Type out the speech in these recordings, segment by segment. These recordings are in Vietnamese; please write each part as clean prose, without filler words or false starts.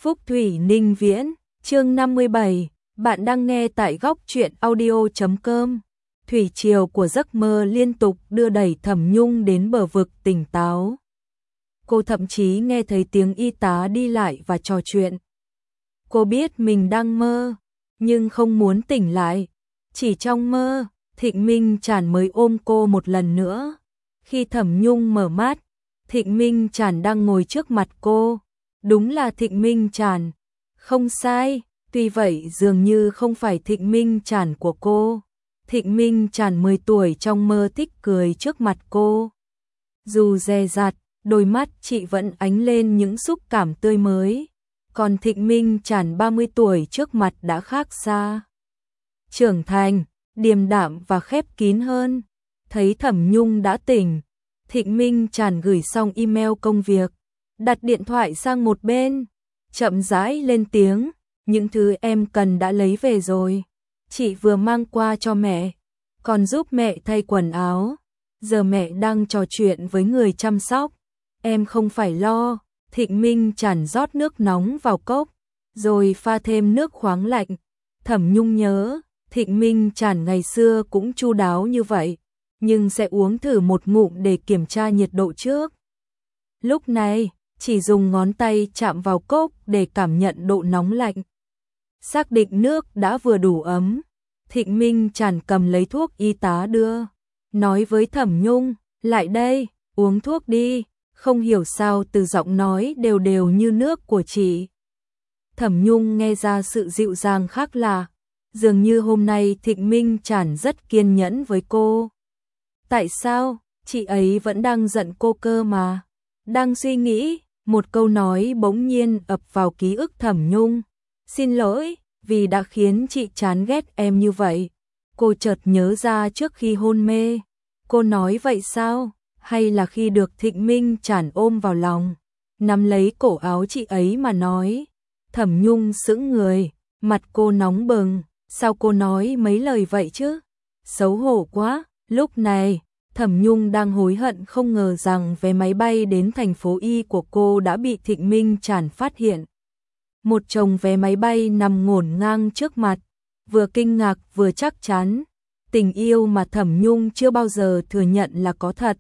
Phúc Thủy Ninh Viễn, chương 57, bạn đang nghe tại góc truyện audio.com. Thủy triều của giấc mơ liên tục đưa đẩy Thẩm Nhung đến bờ vực tỉnh táo. Cô thậm chí nghe thấy tiếng y tá đi lại và trò chuyện. Cô biết mình đang mơ, nhưng không muốn tỉnh lại. Chỉ trong mơ, Thịnh Minh Trản mới ôm cô một lần nữa. Khi Thẩm Nhung mở mắt, Thịnh Minh Trản đang ngồi trước mặt cô. Đúng là Thịnh Minh Trản. Không sai, tuy vậy dường như không phải Thịnh Minh Trản của cô. Thịnh Minh Trản 10 tuổi trong mơ thích cười trước mặt cô. Dù dè dặt, đôi mắt chị vẫn ánh lên những xúc cảm tươi mới. Còn Thịnh Minh Trản 30 tuổi trước mặt đã khác xa. Trưởng thành, điềm đạm và khép kín hơn. Thấy Thẩm Nhung đã tỉnh, Thịnh Minh Trản gửi xong email công việc, đặt điện thoại sang một bên, chậm rãi lên tiếng, những thứ em cần đã lấy về rồi. Chị vừa mang qua cho mẹ, còn giúp mẹ thay quần áo. Giờ mẹ đang trò chuyện với người chăm sóc, em không phải lo. Thịnh Minh Trản rót nước nóng vào cốc, rồi pha thêm nước khoáng lạnh. Thẩm Nhung nhớ, Thịnh Minh Trản ngày xưa cũng chu đáo như vậy, nhưng sẽ uống thử một ngụm để kiểm tra nhiệt độ trước. Lúc này, chỉ dùng ngón tay chạm vào cốc để cảm nhận độ nóng lạnh. Xác định nước đã vừa đủ ấm, Thịnh Minh Trản cầm lấy thuốc y tá đưa, nói với Thẩm Nhung, lại đây, uống thuốc đi. Không hiểu sao từ giọng nói đều đều như nước của chị. Thẩm Nhung nghe ra sự dịu dàng khác lạ, dường như hôm nay Thịnh Minh Trản rất kiên nhẫn với cô. Tại sao, chị ấy vẫn đang giận cô cơ mà. Đang suy nghĩ, một câu nói bỗng nhiên ập vào ký ức Thẩm Nhung. Xin lỗi, vì đã khiến chị chán ghét em như vậy. Cô chợt nhớ ra trước khi hôn mê. Cô nói vậy sao? Hay là khi được Thịnh Minh Trản ôm vào lòng, nắm lấy cổ áo chị ấy mà nói. Thẩm Nhung sững người, mặt cô nóng bừng. Sao cô nói mấy lời vậy chứ? Xấu hổ quá. Lúc này, Thẩm Nhung đang hối hận không ngờ rằng vé máy bay đến thành phố Y của cô đã bị Thịnh Minh Trản phát hiện. Một chồng vé máy bay nằm ngổn ngang trước mặt, vừa kinh ngạc vừa chắc chắn. Tình yêu mà Thẩm Nhung chưa bao giờ thừa nhận là có thật.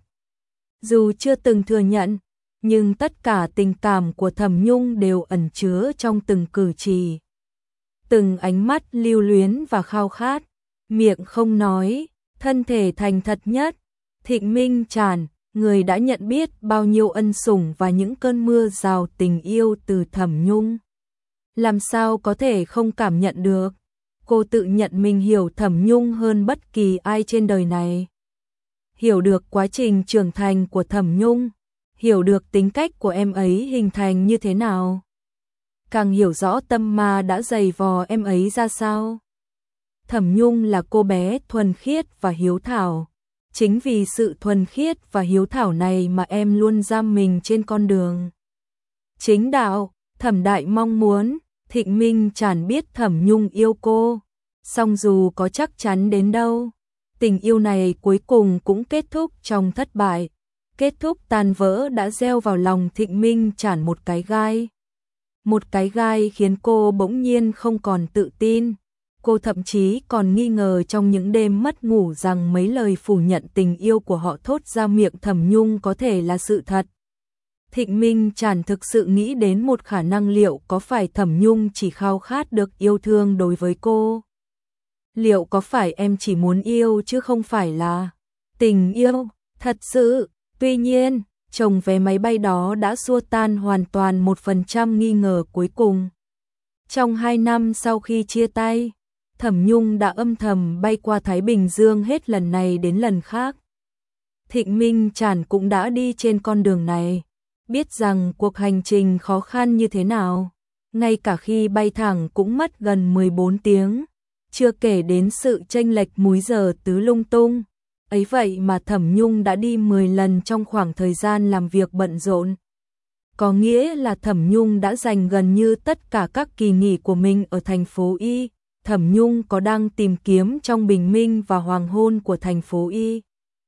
Dù chưa từng thừa nhận, nhưng tất cả tình cảm của Thẩm Nhung đều ẩn chứa trong từng cử chỉ. Từng ánh mắt lưu luyến và khao khát, miệng không nói, thân thể thành thật nhất. Thịnh Minh Trản, người đã nhận biết bao nhiêu ân sủng và những cơn mưa rào tình yêu từ Thẩm Nhung. Làm sao có thể không cảm nhận được? Cô tự nhận mình hiểu Thẩm Nhung hơn bất kỳ ai trên đời này. Hiểu được quá trình trưởng thành của Thẩm Nhung, hiểu được tính cách của em ấy hình thành như thế nào. Càng hiểu rõ tâm ma đã dày vò em ấy ra sao. Thẩm Nhung là cô bé thuần khiết và hiếu thảo. Chính vì sự thuần khiết và hiếu thảo này mà em luôn giam mình trên con đường chính đạo. Thẩm Đại mong muốn Thịnh Minh Trản biết Thẩm Nhung yêu cô, song dù có chắc chắn đến đâu, tình yêu này cuối cùng cũng kết thúc trong thất bại. Kết thúc tan vỡ đã gieo vào lòng Thịnh Minh Trản một cái gai. Một cái gai khiến cô bỗng nhiên không còn tự tin. Cô thậm chí còn nghi ngờ trong những đêm mất ngủ rằng mấy lời phủ nhận tình yêu của họ thốt ra miệng Thẩm Nhung có thể là sự thật. Thịnh Minh Trản thực sự nghĩ đến một khả năng, liệu có phải Thẩm Nhung chỉ khao khát được yêu thương đối với cô? Liệu có phải em chỉ muốn yêu chứ không phải là tình yêu thật sự? Tuy nhiên, chồng vé máy bay đó đã xua tan hoàn toàn 1% nghi ngờ cuối cùng. Trong 2 năm sau khi chia tay, Thẩm Nhung đã âm thầm bay qua Thái Bình Dương hết lần này đến lần khác. Thịnh Minh Trản cũng đã đi trên con đường này, biết rằng cuộc hành trình khó khăn như thế nào. Ngay cả khi bay thẳng cũng mất gần 14 tiếng, chưa kể đến sự chênh lệch múi giờ tứ lung tung. Ấy vậy mà Thẩm Nhung đã đi 10 lần trong khoảng thời gian làm việc bận rộn. Có nghĩa là Thẩm Nhung đã dành gần như tất cả các kỳ nghỉ của mình ở thành phố Y. Thẩm Nhung có đang tìm kiếm trong bình minh và hoàng hôn của thành phố Y.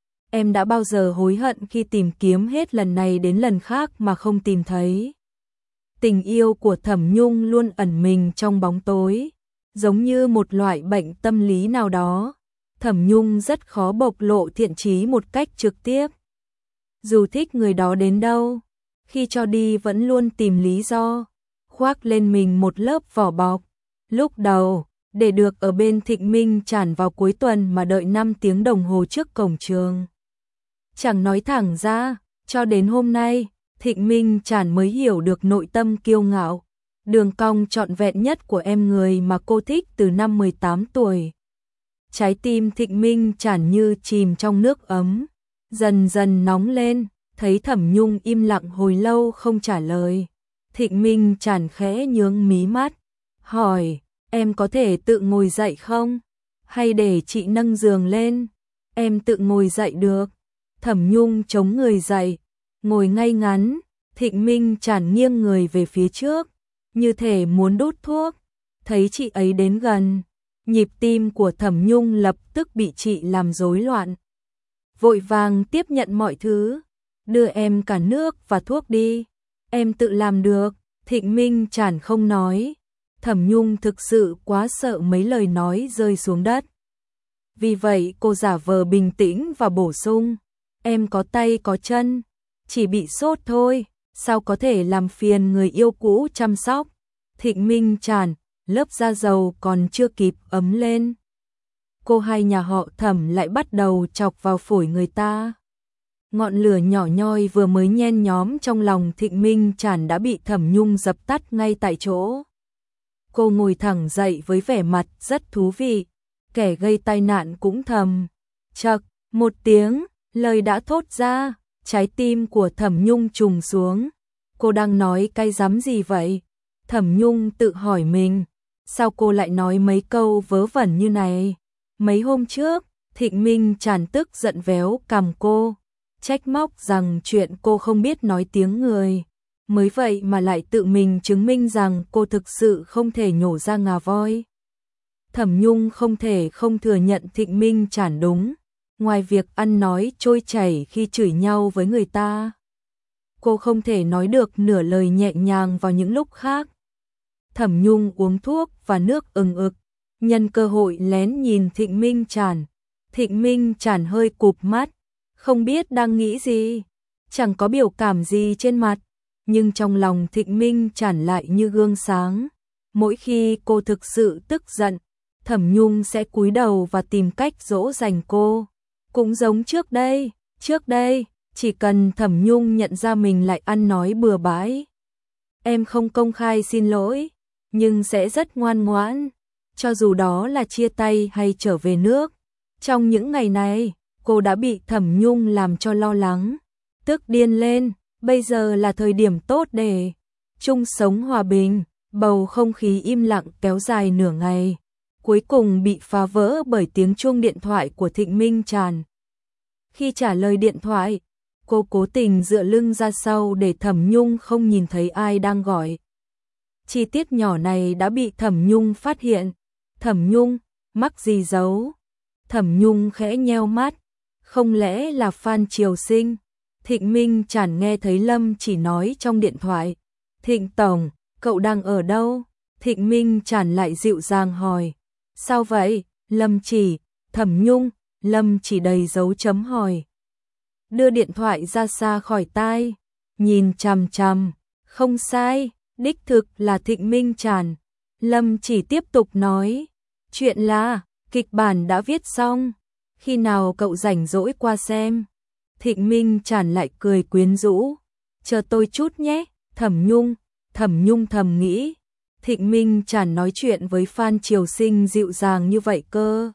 Em đã bao giờ hối hận khi tìm kiếm hết lần này đến lần khác mà không tìm thấy? Tình yêu của Thẩm Nhung luôn ẩn mình trong bóng tối, giống như một loại bệnh tâm lý nào đó. Thẩm Nhung rất khó bộc lộ thiện chí một cách trực tiếp. Dù thích người đó đến đâu, khi cho đi vẫn luôn tìm lý do, khoác lên mình một lớp vỏ bọc. Lúc đầu, để được ở bên Thịnh Minh Trản vào cuối tuần mà đợi 5 tiếng đồng hồ trước cổng trường. Chẳng nói thẳng ra, cho đến hôm nay, Thịnh Minh Trản mới hiểu được nội tâm kiêu ngạo, đường cong trọn vẹn nhất của em người mà cô thích từ năm 18 tuổi. Trái tim Thịnh Minh Trản như chìm trong nước ấm, dần dần nóng lên, thấy Thẩm Nhung im lặng hồi lâu không trả lời. Thịnh Minh Trản khẽ nhướng mí mắt, hỏi, em có thể tự ngồi dậy không? Hay để chị nâng giường lên? Em tự ngồi dậy được. Thẩm Nhung chống người dậy, ngồi ngay ngắn. Thịnh Minh Trản nghiêng người về phía trước, như thể muốn đút thuốc. Thấy chị ấy đến gần, nhịp tim của Thẩm Nhung lập tức bị chị làm rối loạn. Vội vàng tiếp nhận mọi thứ, đưa em cả nước và thuốc đi. Em tự làm được. Thịnh Minh Trản không nói. Thẩm Nhung thực sự quá sợ mấy lời nói rơi xuống đất. Vì vậy cô giả vờ bình tĩnh và bổ sung, em có tay có chân, chỉ bị sốt thôi, sao có thể làm phiền người yêu cũ chăm sóc. Thịnh Minh Trản, lớp da dầu còn chưa kịp ấm lên, cô hai nhà họ Thẩm lại bắt đầu chọc vào phổi người ta. Ngọn lửa nhỏ nhoi vừa mới nhen nhóm trong lòng Thịnh Minh Trản đã bị Thẩm Nhung dập tắt ngay tại chỗ. Cô ngồi thẳng dậy với vẻ mặt rất thú vị, kẻ gây tai nạn cũng thầm. Chậc, một tiếng, lời đã thốt ra, trái tim của Thẩm Nhung trùng xuống. Cô đang nói cái rắm gì vậy? Thẩm Nhung tự hỏi mình, sao cô lại nói mấy câu vớ vẩn như này? Mấy hôm trước, Thịnh Minh Trản tức giận véo cằm cô, trách móc rằng chuyện cô không biết nói tiếng người. Mới vậy mà lại tự mình chứng minh rằng cô thực sự không thể nhổ ra ngà voi. Thẩm Nhung không thể không thừa nhận Thịnh Minh Trản đúng. Ngoài việc ăn nói trôi chảy khi chửi nhau với người ta, cô không thể nói được nửa lời nhẹ nhàng vào những lúc khác. Thẩm Nhung uống thuốc và nước ừng ực, nhân cơ hội lén nhìn Thịnh Minh Trản. Thịnh Minh Trản hơi cụp mắt, không biết đang nghĩ gì, chẳng có biểu cảm gì trên mặt, nhưng trong lòng Thịnh Minh Trản lại như gương sáng. Mỗi khi cô thực sự tức giận, Thẩm Nhung sẽ cúi đầu và tìm cách dỗ dành cô. Cũng giống trước đây, chỉ cần Thẩm Nhung nhận ra mình lại ăn nói bừa bãi, em không công khai xin lỗi, nhưng sẽ rất ngoan ngoãn, cho dù đó là chia tay hay trở về nước. Trong những ngày này, cô đã bị Thẩm Nhung làm cho lo lắng, tức điên lên. Bây giờ là thời điểm tốt để chung sống hòa bình. Bầu không khí im lặng kéo dài nửa ngày, cuối cùng bị phá vỡ bởi tiếng chuông điện thoại của Thịnh Minh Trản. Khi trả lời điện thoại, cô cố tình dựa lưng ra sau để Thẩm Nhung không nhìn thấy ai đang gọi. Chi tiết nhỏ này đã bị Thẩm Nhung phát hiện. Thẩm Nhung, mắc gì giấu? Thẩm Nhung khẽ nheo mắt, không lẽ là Phan Triều Sinh? Thịnh Minh Trản nghe thấy Lâm Chỉ nói trong điện thoại, Thịnh Tổng, cậu đang ở đâu? Thịnh Minh Trản lại dịu dàng hỏi, sao vậy? Lâm Chỉ, Thẩm Nhung, Lâm Chỉ đầy dấu chấm hỏi. Đưa điện thoại ra xa khỏi tai, nhìn chằm chằm, không sai, đích thực là Thịnh Minh Trản. Lâm Chỉ tiếp tục nói, chuyện là, kịch bản đã viết xong, khi nào cậu rảnh rỗi qua xem. Thịnh Minh Trản lại cười quyến rũ, chờ tôi chút nhé. Thẩm Nhung thầm nghĩ, Thịnh Minh Trản nói chuyện với Phan Triều Sinh dịu dàng như vậy cơ.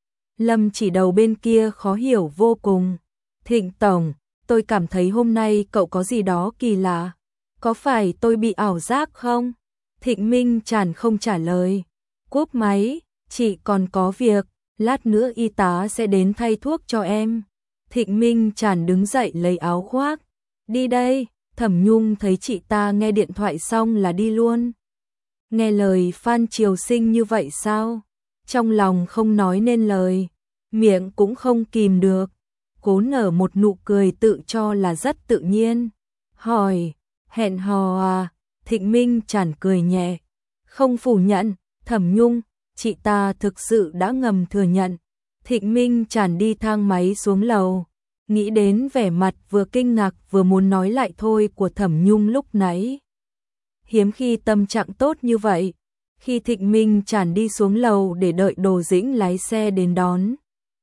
Lâm Chỉ đầu bên kia khó hiểu vô cùng. Thịnh Tổng, tôi cảm thấy hôm nay cậu có gì đó kỳ lạ, có phải tôi bị ảo giác không? Thịnh Minh Trản không trả lời, cúp máy, chị còn có việc, lát nữa y tá sẽ đến thay thuốc cho em. Thịnh Minh Trản đứng dậy lấy áo khoác, đi đây. Thẩm Nhung thấy chị ta nghe điện thoại xong là đi luôn. Nghe lời Phan Triều Sinh như vậy sao? Trong lòng không nói nên lời, miệng cũng không kìm được, cố nở một nụ cười tự cho là rất tự nhiên. Hỏi, hẹn hò à? Thịnh Minh Trản cười nhẹ, không phủ nhận, Thẩm Nhung, chị ta thực sự đã ngầm thừa nhận. Thịnh Minh Trản đi thang máy xuống lầu, nghĩ đến vẻ mặt vừa kinh ngạc vừa muốn nói lại thôi của Thẩm Nhung lúc nãy. Hiếm khi tâm trạng tốt như vậy, khi Thịnh Minh Trản đi xuống lầu để đợi Đồ Dĩnh lái xe đến đón.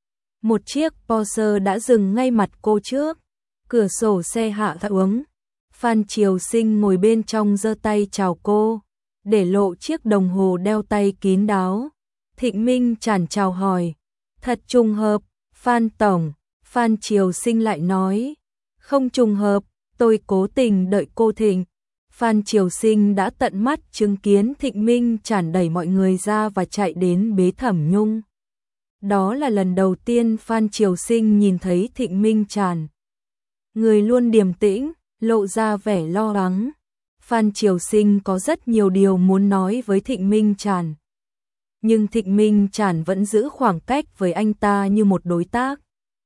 Một chiếc Porsche đã dừng ngay mặt cô trước, cửa sổ xe hạ xuống. Phan Triều Sinh ngồi bên trong giơ tay chào cô, để lộ chiếc đồng hồ đeo tay kín đáo. Thịnh Minh Trản chào hỏi, thật trùng hợp, Phan Tổng. Phan Triều Sinh lại nói, không trùng hợp, tôi cố tình đợi cô Thịnh. Phan Triều Sinh đã tận mắt chứng kiến Thịnh Minh Trản đẩy mọi người ra và chạy đến bế Thẩm Nhung. Đó là lần đầu tiên Phan Triều Sinh nhìn thấy Thịnh Minh Trản. Người luôn điềm tĩnh, lộ ra vẻ lo lắng. Phan Triều Sinh có rất nhiều điều muốn nói với Thịnh Minh Trản. Nhưng Thịnh Minh Trản vẫn giữ khoảng cách với anh ta như một đối tác.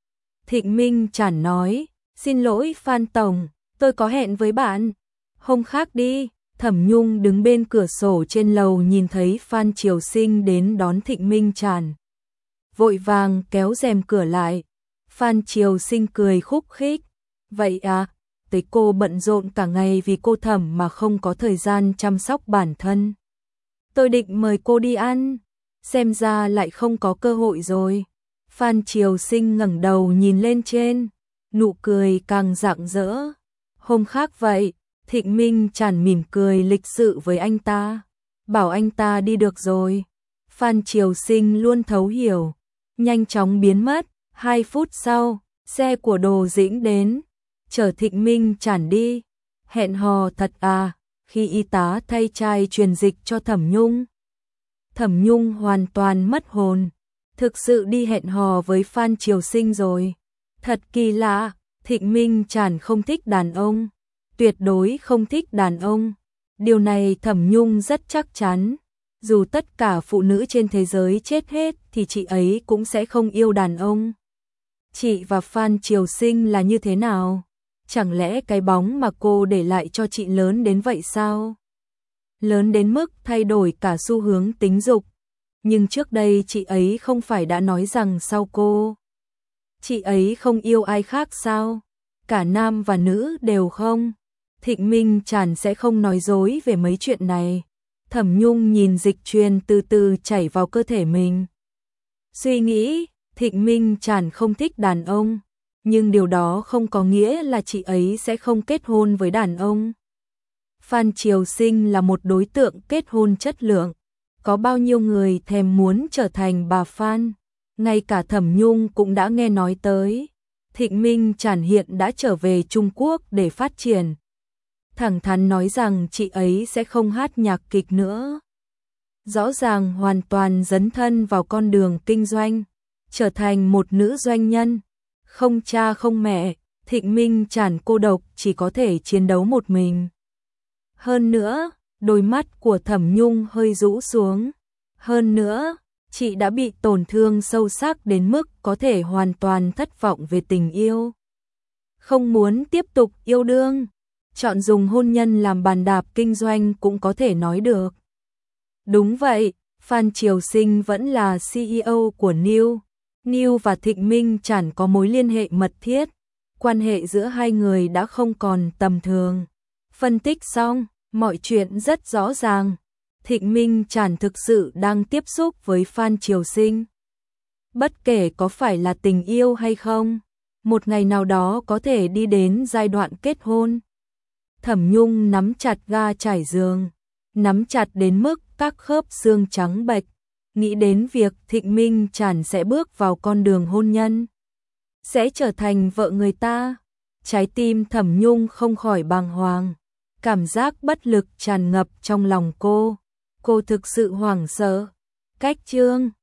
Thịnh Minh Trản nói, xin lỗi Phan Tổng, tôi có hẹn với bạn. Hôm khác đi. Thẩm Nhung đứng bên cửa sổ trên lầu nhìn thấy Phan Triều Sinh đến đón Thịnh Minh Trản. Vội vàng kéo rèm cửa lại. Phan Triều Sinh cười khúc khích. Vậy à, tới cô bận rộn cả ngày vì cô Thẩm mà không có thời gian chăm sóc bản thân. Tôi định mời cô đi ăn, xem ra lại không có cơ hội rồi. Phan Triều Sinh ngẩng đầu nhìn lên trên, nụ cười càng rạng rỡ. Hôm khác vậy, Thịnh Minh Trản mỉm cười lịch sự với anh ta, bảo anh ta đi được rồi. Phan Triều Sinh luôn thấu hiểu, nhanh chóng biến mất. 2 phút sau, xe của Đồ Dĩnh đến, chở Thịnh Minh Trản đi. Hẹn hò thật à? Khi y tá thay chai truyền dịch cho Thẩm Nhung, Thẩm Nhung hoàn toàn mất hồn. Thực sự đi hẹn hò với Phan Triều Sinh rồi. Thật kỳ lạ, Thịnh Minh Trản không thích đàn ông, tuyệt đối không thích đàn ông. Điều này Thẩm Nhung rất chắc chắn. Dù tất cả phụ nữ trên thế giới chết hết thì chị ấy cũng sẽ không yêu đàn ông. Chị và Phan Triều Sinh là như thế nào? Chẳng lẽ cái bóng mà cô để lại cho chị lớn đến vậy sao? Lớn đến mức thay đổi cả xu hướng tính dục. Nhưng trước đây chị ấy không phải đã nói rằng sau cô, chị ấy không yêu ai khác sao? Cả nam và nữ đều không? Thịnh Minh Trản sẽ không nói dối về mấy chuyện này. Thẩm Nhung nhìn dịch truyền từ từ chảy vào cơ thể mình. Suy nghĩ, Thịnh Minh Trản không thích đàn ông, nhưng điều đó không có nghĩa là chị ấy sẽ không kết hôn với đàn ông. Phan Triều Sinh là một đối tượng kết hôn chất lượng. Có bao nhiêu người thèm muốn trở thành bà Phan. Ngay cả Thẩm Nhung cũng đã nghe nói tới. Thịnh Minh Trản hiện đã trở về Trung Quốc để phát triển. Thẳng thắn nói rằng chị ấy sẽ không hát nhạc kịch nữa. Rõ ràng hoàn toàn dấn thân vào con đường kinh doanh, trở thành một nữ doanh nhân. Không cha không mẹ, Thịnh Minh Trản cô độc chỉ có thể chiến đấu một mình. Hơn nữa, đôi mắt của Thẩm Nhung hơi rũ xuống. Hơn nữa, chị đã bị tổn thương sâu sắc đến mức có thể hoàn toàn thất vọng về tình yêu. Không muốn tiếp tục yêu đương, chọn dùng hôn nhân làm bàn đạp kinh doanh cũng có thể nói được. Đúng vậy, Phan Triều Sinh vẫn là CEO của New. New và Thịnh Minh Trản có mối liên hệ mật thiết. Quan hệ giữa hai người đã không còn tầm thường. Phân tích xong, mọi chuyện rất rõ ràng. Thịnh Minh Trản thực sự đang tiếp xúc với Phan Triều Sinh. Bất kể có phải là tình yêu hay không, một ngày nào đó có thể đi đến giai đoạn kết hôn. Thẩm Nhung nắm chặt ga trải giường, nắm chặt đến mức các khớp xương trắng bệch, nghĩ đến việc Thịnh Minh Trản sẽ bước vào con đường hôn nhân, sẽ trở thành vợ người ta. Trái tim Thẩm Nhung không khỏi bàng hoàng, cảm giác bất lực tràn ngập trong lòng cô thực sự hoảng sợ. Cách chương